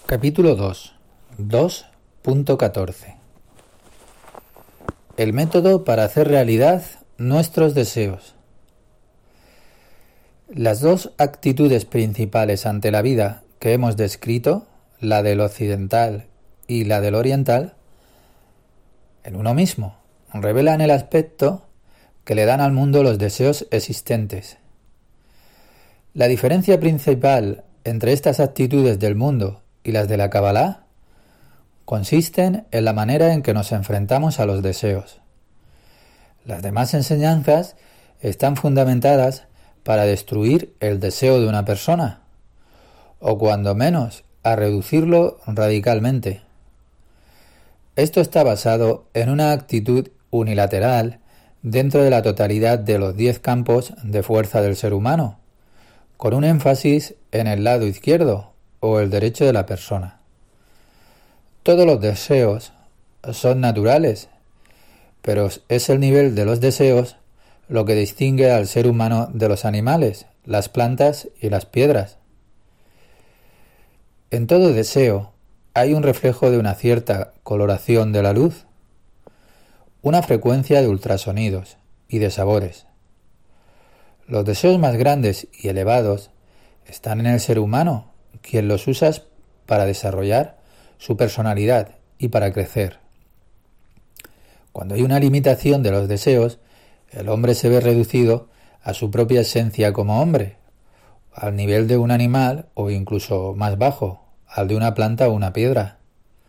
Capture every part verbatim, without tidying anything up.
Capítulo dos. dos punto catorce. El método para hacer realidad nuestros deseos. Las dos actitudes principales ante la vida que hemos descrito, la del occidental y la del oriental, en uno mismo, revelan el aspecto que le dan al mundo los deseos existentes. La diferencia principal entre estas actitudes del mundo y las de la Kabbalah consisten en la manera en que nos enfrentamos a los deseos. Las demás enseñanzas están fundamentadas para destruir el deseo de una persona, o cuando menos a reducirlo radicalmente. Esto está basado en una actitud unilateral dentro de la totalidad de los diez campos de fuerza del ser humano, con un énfasis en el lado izquierdo o el derecho de la persona. Todos los deseos son naturales, pero es el nivel de los deseos lo que distingue al ser humano de los animales, las plantas y las piedras. En todo deseo hay un reflejo de una cierta coloración de la luz, una frecuencia de ultrasonidos y de sabores. Los deseos más grandes y elevados están en el ser humano, quien los usa para desarrollar su personalidad y para crecer. Cuando hay una limitación de los deseos, el hombre se ve reducido a su propia esencia como hombre, al nivel de un animal o incluso más bajo, al de una planta o una piedra.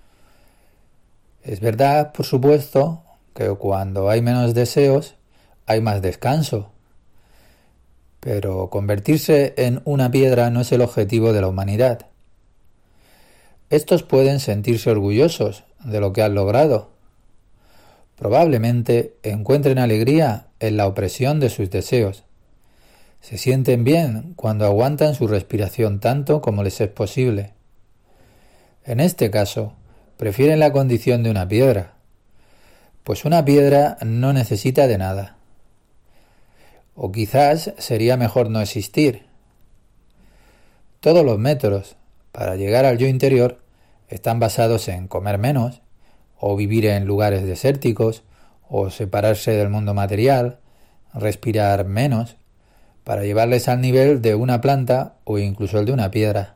Es verdad, por supuesto, que cuando hay menos deseos, hay más descanso. Pero convertirse en una piedra no es el objetivo de la humanidad. Estos pueden sentirse orgullosos de lo que han logrado. Probablemente encuentren alegría en la opresión de sus deseos. Se sienten bien cuando aguantan su respiración tanto como les es posible. En este caso, prefieren la condición de una piedra, pues una piedra no necesita de nada. O quizás sería mejor no existir. Todos los métodos para llegar al yo interior están basados en comer menos, o vivir en lugares desérticos, o separarse del mundo material, respirar menos, para llevarles al nivel de una planta o incluso el de una piedra.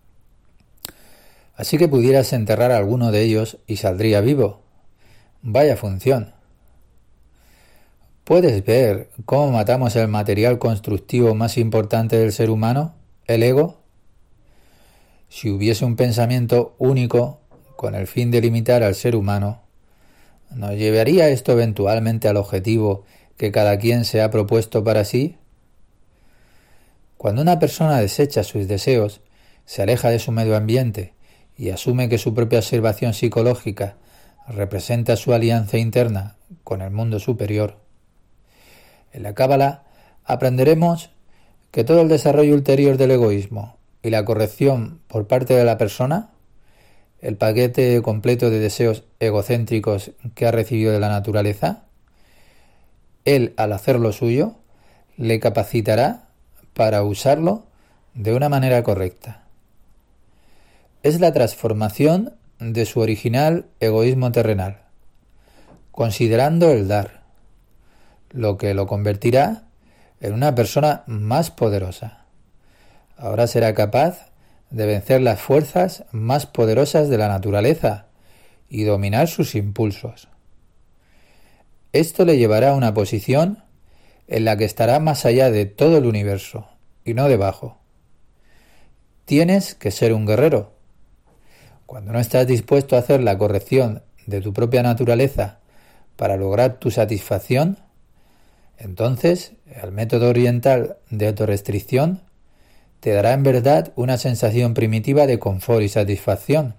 Así que pudieras enterrar a alguno de ellos y saldría vivo. Vaya función. ¿Puedes ver cómo matamos el material constructivo más importante del ser humano, el ego? Si hubiese un pensamiento único con el fin de limitar al ser humano, ¿nos llevaría esto eventualmente al objetivo que cada quien se ha propuesto para sí? Cuando una persona desecha sus deseos, se aleja de su medio ambiente y asume que su propia observación psicológica representa su alianza interna con el mundo superior. En la Kabbalah aprenderemos que todo el desarrollo ulterior del egoísmo y la corrección por parte de la persona, el paquete completo de deseos egocéntricos que ha recibido de la naturaleza, él, al hacerlo suyo, le capacitará para usarlo de una manera correcta. Es la transformación de su original egoísmo terrenal, considerando el dar, lo que lo convertirá en una persona más poderosa. Ahora será capaz de vencer las fuerzas más poderosas de la naturaleza y dominar sus impulsos. Esto le llevará a una posición en la que estará más allá de todo el universo y no debajo. Tienes que ser un guerrero. Cuando no estás dispuesto a hacer la corrección de tu propia naturaleza para lograr tu satisfacción, entonces el método oriental de autorrestricción te dará en verdad una sensación primitiva de confort y satisfacción.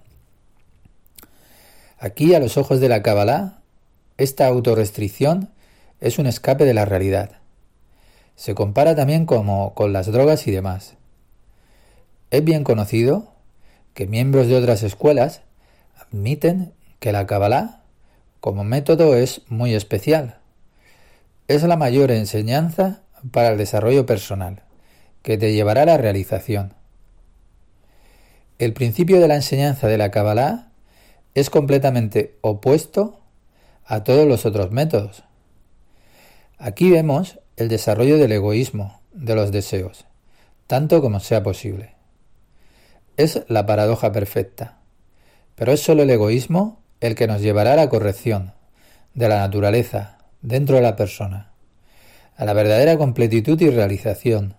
Aquí, a los ojos de la Kabbalah, esta autorrestricción es un escape de la realidad. Se compara también como con las drogas y demás. Es bien conocido que miembros de otras escuelas admiten que la Kabbalah como método es muy especial. Es la mayor enseñanza para el desarrollo personal, que te llevará a la realización. el principio de la enseñanza de la Kabbalah es completamente opuesto a todos los otros métodos. Aquí vemos el desarrollo del egoísmo, de los deseos, tanto como sea posible. Es la paradoja perfecta, pero es solo el egoísmo el que nos llevará a la corrección de la naturaleza dentro de la persona, a la verdadera completitud y realización.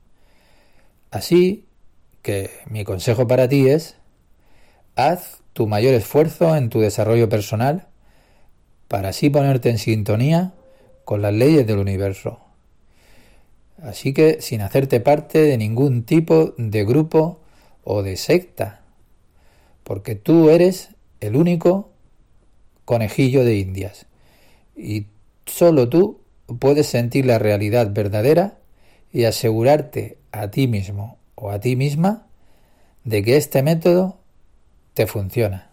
Así que mi consejo para ti es: haz tu mayor esfuerzo en tu desarrollo personal para así ponerte en sintonía con las leyes del universo. Así que sin hacerte parte de ningún tipo de grupo o de secta, porque tú eres el único conejillo de Indias y solo tú puedes sentir la realidad verdadera y asegurarte a ti mismo o a ti misma de que este método te funciona.